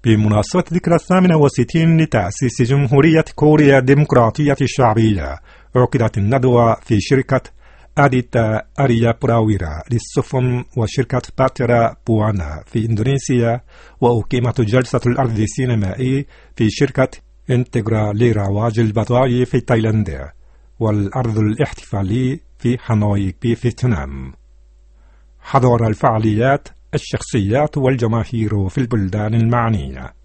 بمناسبة ذكرى 68 لتأسيس جمهورية كوريا الديمقراطية الشعبية، عقدت الندوة في شركة أديتا أريا براويرا للسفن وشركة باترا بوانا في إندونيسيا، وأقيمت جلسة العرض السينمائي في شركة انتجرا لرواج البضائع في تايلاند، والعرض الاحتفالي في هانوي بفيتنام. حضر الفعاليات الشخصيات والجماهير في البلدان المعنية.